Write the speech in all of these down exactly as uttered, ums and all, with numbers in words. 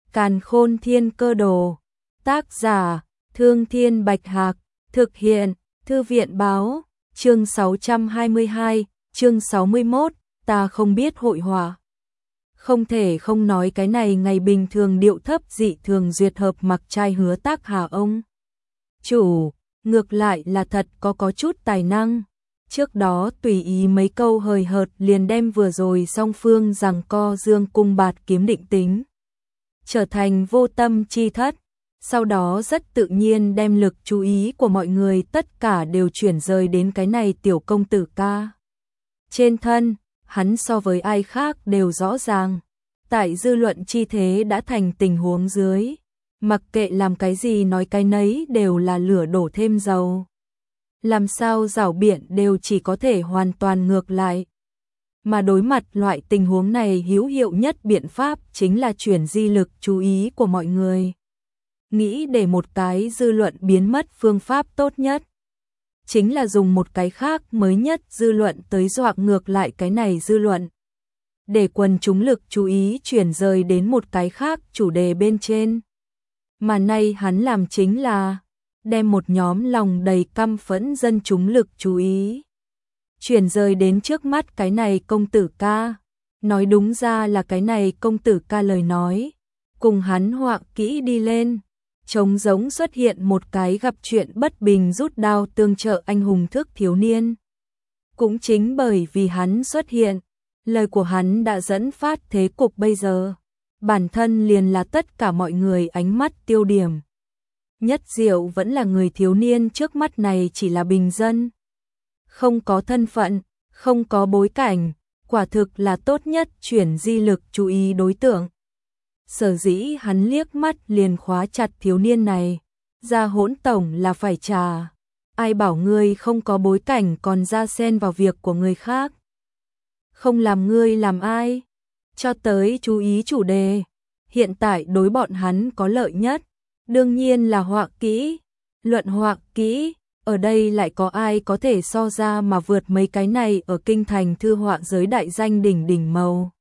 Càn Khôn Thiên Cơ Đồ. Tác giả: Thương Thiên Bạch Hạc. Thực hiện: Thư viện báo. Chương sáu trăm hai mươi hai, chương sáu mươi mốt, ta không biết hội họa. Không thể không nói cái này ngày bình thường điệu thấp dị thường duyệt hợp mặc trai Hứa Tác Hà ông chủ, ngược lại là thật có có chút tài năng. Trước đó tùy ý mấy câu hời hợt liền đem vừa rồi song phương giằng co dương cung bạt kiếm định tính trở thành vô tâm chi thất. Sau đó rất tự nhiên đem lực chú ý của mọi người tất cả đều chuyển rời đến cái này tiểu công tử ca trên thân. Hắn so với ai khác đều rõ ràng, tại dư luận chi thế đã thành tình huống dưới, mặc kệ làm cái gì nói cái nấy đều là lửa đổ thêm dầu. Làm sao giảo biện đều chỉ có thể hoàn toàn ngược lại. Mà đối mặt loại tình huống này hữu hiệu nhất biện pháp chính là chuyển di lực chú ý của mọi người. Nghĩ để một cái dư luận biến mất phương pháp tốt nhất chính là dùng một cái khác mới nhất dư luận tới dọa ngược lại cái này dư luận, để quần chúng lực chú ý chuyển rời đến một cái khác chủ đề bên trên. Mà nay hắn làm chính là đem một nhóm lòng đầy căm phẫn dân chúng lực chú ý chuyển rời đến trước mắt cái này công tử ca. Nói đúng ra là cái này công tử ca lời nói cùng hắn họa kỹ đi lên, trông giống xuất hiện một cái gặp chuyện bất bình rút đao tương trợ anh hùng thức thiếu niên. Cũng chính bởi vì hắn xuất hiện, lời của hắn đã dẫn phát thế cục bây giờ, bản thân liền là tất cả mọi người ánh mắt tiêu điểm. Nhất diệu vẫn là người thiếu niên trước mắt này chỉ là bình dân, không có thân phận, không có bối cảnh, quả thực là tốt nhất chuyển di lực chú ý đối tượng. Sở dĩ hắn liếc mắt liền khóa chặt thiếu niên này, ra hỗn tổng là phải trả. Ai bảo ngươi không có bối cảnh còn ra xen vào việc của người khác? Không làm ngươi làm ai? Cho tới chú ý chủ đề, hiện tại đối bọn hắn có lợi nhất, đương nhiên là họa kỹ, luận họa kỹ. Ở đây lại có ai có thể so ra mà vượt mấy cái này ở kinh thành thư họa giới đại danh đỉnh đỉnh màu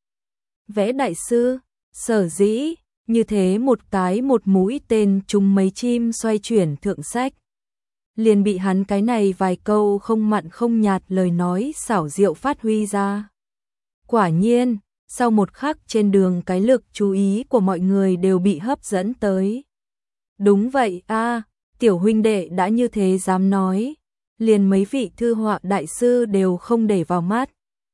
vẽ đại sư. Sở dĩ như thế một cái một mũi tên trúng mấy chim xoay chuyển thượng sách, liền bị hắn cái này vài câu không mặn không nhạt lời nói xảo diệu phát huy ra. Quả nhiên sau một khắc trên đường cái lực chú ý của mọi người đều bị hấp dẫn tới. Đúng vậy a, à, tiểu huynh đệ đã như thế dám nói, liền mấy vị thư họa đại sư đều không để vào mắt.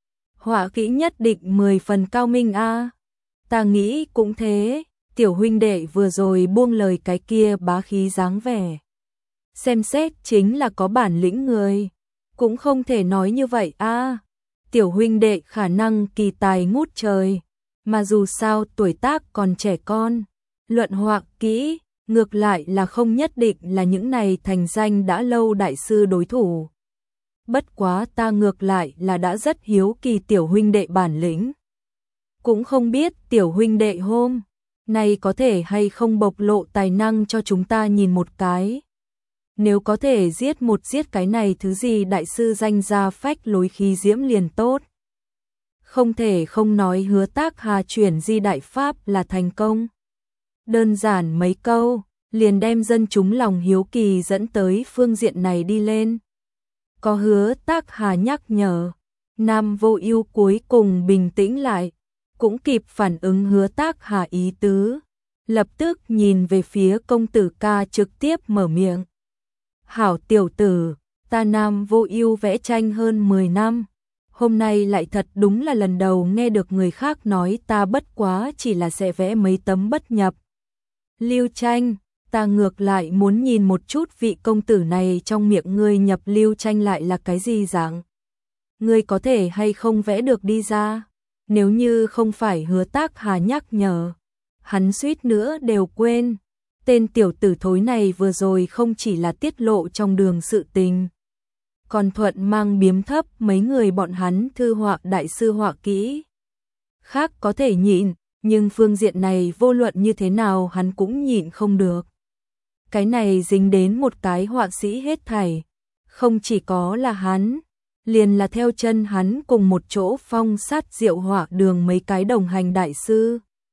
Họa kỹ nhất định mười phần cao minh a. À. Ta nghĩ cũng thế, tiểu huynh đệ vừa rồi buông lời cái kia bá khí dáng vẻ, xem xét chính là có bản lĩnh người, cũng không thể nói như vậy a. À, tiểu huynh đệ khả năng kỳ tài ngút trời, mà dù sao tuổi tác còn trẻ con, luận họa kỹ ngược lại là không nhất định là những này thành danh đã lâu đại sư đối thủ. Bất quá ta ngược lại là đã rất hiếu kỳ tiểu huynh đệ bản lĩnh. Cũng không biết tiểu huynh đệ hôm nay có thể hay không bộc lộ tài năng cho chúng ta nhìn một cái. Nếu có thể giết một giết cái này thứ gì đại sư danh ra phách lối khí diễm liền tốt. Không thể không nói Hứa Tác Hà chuyển di đại pháp là thành công. Đơn giản mấy câu liền đem dân chúng lòng hiếu kỳ dẫn tới phương diện này đi lên. Có Hứa Tác Hà nhắc nhở, Nam Vô Ưu cuối cùng bình tĩnh lại, cũng kịp phản ứng Hứa Tác Hà ý tứ, lập tức nhìn về phía công tử ca trực tiếp mở miệng. Hảo tiểu tử, ta Nam Vô Ưu vẽ tranh hơn mười năm, hôm nay lại thật đúng là lần đầu nghe được người khác nói ta bất quá chỉ là sẽ vẽ mấy tấm bất nhập lưu tranh. Ta ngược lại muốn nhìn một chút vị công tử này trong miệng ngươi nhập lưu tranh lại là cái gì dạng. Ngươi có thể hay không vẽ được đi ra? Nếu như không phải Hứa Tác Hà nhắc nhở, hắn suýt nữa đều quên. Tên tiểu tử thối này vừa rồi không chỉ là tiết lộ trong đường sự tình, còn thuận mang biếm thấp mấy người bọn hắn thư họa đại sư họa kỹ. Khác có thể nhịn, nhưng phương diện này vô luận như thế nào hắn cũng nhịn không được. Cái này dính đến một cái họa sĩ hết thảy, không chỉ có là hắn, liền là theo chân hắn cùng một chỗ phong sát diệu họa đường mấy cái đồng hành đại sư.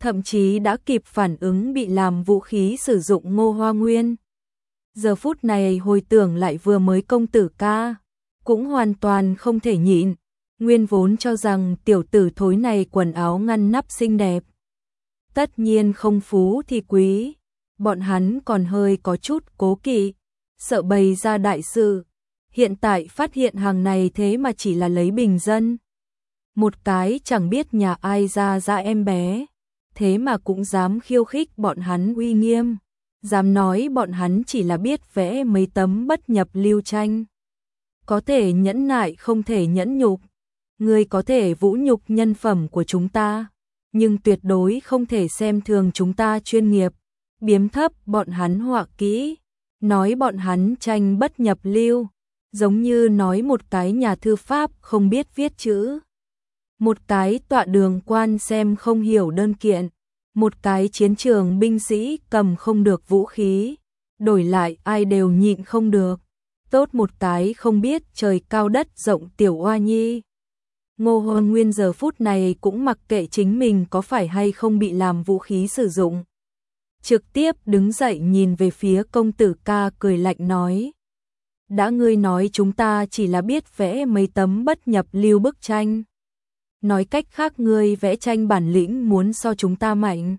thậm chí đã kịp phản ứng bị làm vũ khí sử dụng Ngô Hoa Nguyên. Giờ phút này hồi tưởng lại vừa mới công tử ca, cũng hoàn toàn không thể nhịn, nguyên vốn cho rằng tiểu tử thối này quần áo ngăn nắp xinh đẹp. Tất nhiên không phú thì quý, bọn hắn còn hơi có chút cố kỵ, sợ bày ra đại sự. Hiện tại phát hiện hàng này thế mà chỉ là lấy bình dân. Một cái chẳng biết nhà ai ra ra em bé, thế mà cũng dám khiêu khích bọn hắn uy nghiêm, dám nói bọn hắn chỉ là biết vẽ mấy tấm bất nhập lưu tranh. Có thể nhẫn nại không thể nhẫn nhục, người có thể vũ nhục nhân phẩm của chúng ta, nhưng tuyệt đối không thể xem thường chúng ta chuyên nghiệp, biếm thấp bọn hắn họa kỹ, nói bọn hắn tranh bất nhập lưu, giống như nói một cái nhà thư pháp không biết viết chữ, một cái tọa đường quan xem không hiểu đơn kiện, một cái chiến trường binh sĩ cầm không được vũ khí, đổi lại ai đều nhịn không được, tốt một cái không biết trời cao đất rộng tiểu oa nhi. Ngô Hoa Nguyên giờ phút này cũng mặc kệ chính mình có phải hay không bị làm vũ khí sử dụng. Trực tiếp đứng dậy nhìn về phía công tử ca cười lạnh nói. Đã ngươi nói chúng ta chỉ là biết vẽ mấy tấm bất nhập lưu bức tranh. Nói cách khác ngươi vẽ tranh bản lĩnh muốn so chúng ta mạnh.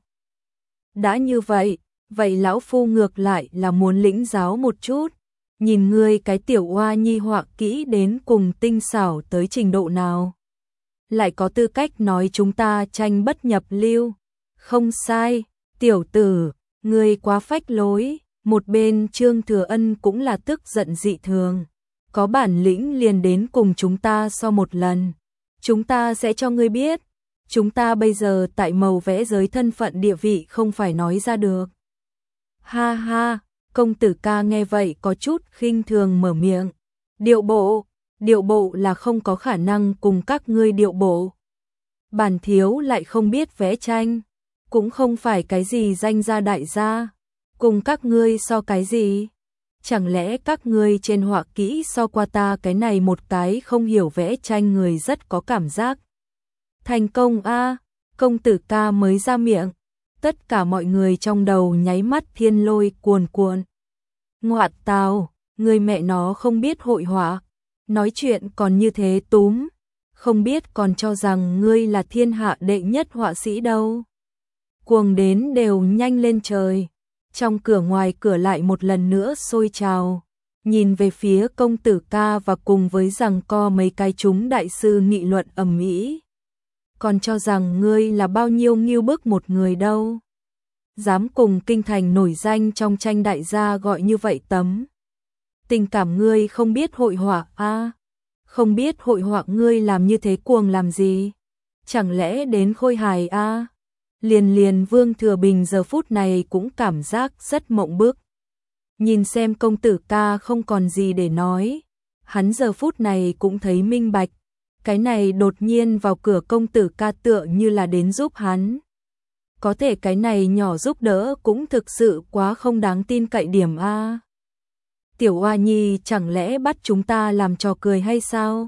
Đã như vậy, vậy lão phu ngược lại là muốn lĩnh giáo một chút. Nhìn ngươi cái tiểu oa nhi họa kỹ đến cùng tinh xảo tới trình độ nào. Lại có tư cách nói chúng ta tranh bất nhập lưu. Không sai, tiểu tử, ngươi quá phách lối. Một bên Trương Thừa Ân cũng là tức giận dị thường. Có bản lĩnh liền đến cùng chúng ta so một lần. Chúng ta sẽ cho ngươi biết. Chúng ta bây giờ tại màu vẽ giới thân phận địa vị không phải nói ra được. Ha ha, công tử ca nghe vậy có chút khinh thường mở miệng. Điệu bộ, điệu bộ là không có khả năng cùng các ngươi điệu bộ. Bản thiếu lại không biết vẽ tranh, cũng không phải cái gì danh gia đại gia. Cùng các ngươi so cái gì? Chẳng lẽ các ngươi trên họa kỹ so qua ta cái này một cái không hiểu vẽ tranh người rất có cảm giác. Thành công a, công tử ca mới ra miệng, tất cả mọi người trong đầu nháy mắt thiên lôi cuồn cuộn. Ngoạt tào, người mẹ nó không biết hội họa, nói chuyện còn như thế túm, không biết còn cho rằng ngươi là thiên hạ đệ nhất họa sĩ đâu. Cuồng đến đều nhanh lên trời. Trong cửa ngoài cửa lại một lần nữa sôi trào, nhìn về phía công tử ca và cùng với rằng co mấy cái chúng đại sư nghị luận ầm ĩ. Còn cho rằng ngươi là bao nhiêu nghiêu bức một người đâu. Dám cùng kinh thành nổi danh trong tranh đại gia gọi như vậy tấm. Tình cảm ngươi không biết hội họa a, à, không biết hội họa ngươi làm như thế cuồng làm gì? Chẳng lẽ đến khôi hài a? À? Liền liền Vương Thừa Bình giờ phút này cũng cảm giác rất mộng bức. Nhìn xem công tử ca không còn gì để nói. Hắn giờ phút này cũng thấy minh bạch. Cái này đột nhiên vào cửa công tử ca tựa như là đến giúp hắn. Có thể cái này nhỏ giúp đỡ cũng thực sự quá không đáng tin cậy điểm a. Tiểu Oa Nhi chẳng lẽ bắt chúng ta làm trò cười hay sao?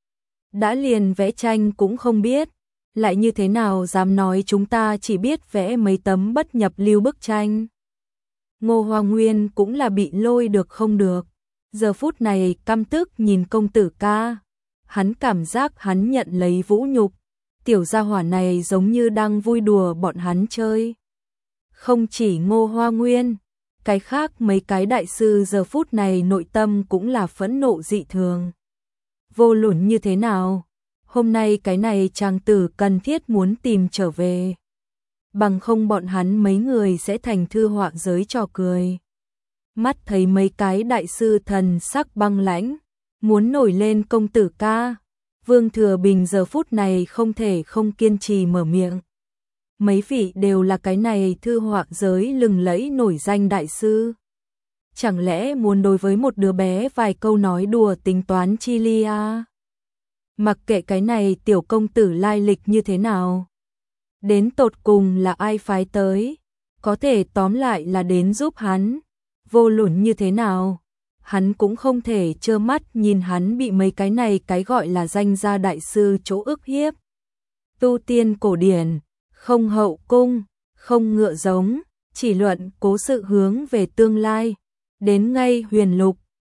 Đã liền vẽ tranh cũng không biết. Lại như thế nào dám nói chúng ta chỉ biết vẽ mấy tấm bất nhập lưu bức tranh. Ngô Hoa Nguyên cũng là bị lôi được không được. Giờ phút này căm tức nhìn công tử ca. Hắn cảm giác hắn nhận lấy vũ nhục. Tiểu gia hỏa này giống như đang vui đùa bọn hắn chơi. Không chỉ Ngô Hoa Nguyên, cái khác mấy cái đại sư giờ phút này nội tâm cũng là phẫn nộ dị thường. Vô luận như thế nào? Hôm nay cái này chàng tử cần thiết muốn tìm trở về. Bằng không bọn hắn mấy người sẽ thành thư họa giới trò cười. Mắt thấy mấy cái đại sư thần sắc băng lãnh, muốn nổi lên công tử ca. Vương Thừa Bình giờ phút này không thể không kiên trì mở miệng. Mấy vị đều là cái này thư họa giới lừng lẫy nổi danh đại sư. Chẳng lẽ muốn đối với một đứa bé vài câu nói đùa tính toán chi li à? Mặc kệ cái này tiểu công tử lai lịch như thế nào, đến tột cùng là ai phái tới, có thể tóm lại là đến giúp hắn, vô luận như thế nào, hắn cũng không thể trơ mắt nhìn hắn bị mấy cái này cái gọi là danh gia đại sư chỗ ức hiếp. Tu tiên cổ điển, không hậu cung, không ngựa giống, chỉ luận cố sự hướng về tương lai. Đến ngay huyền lục,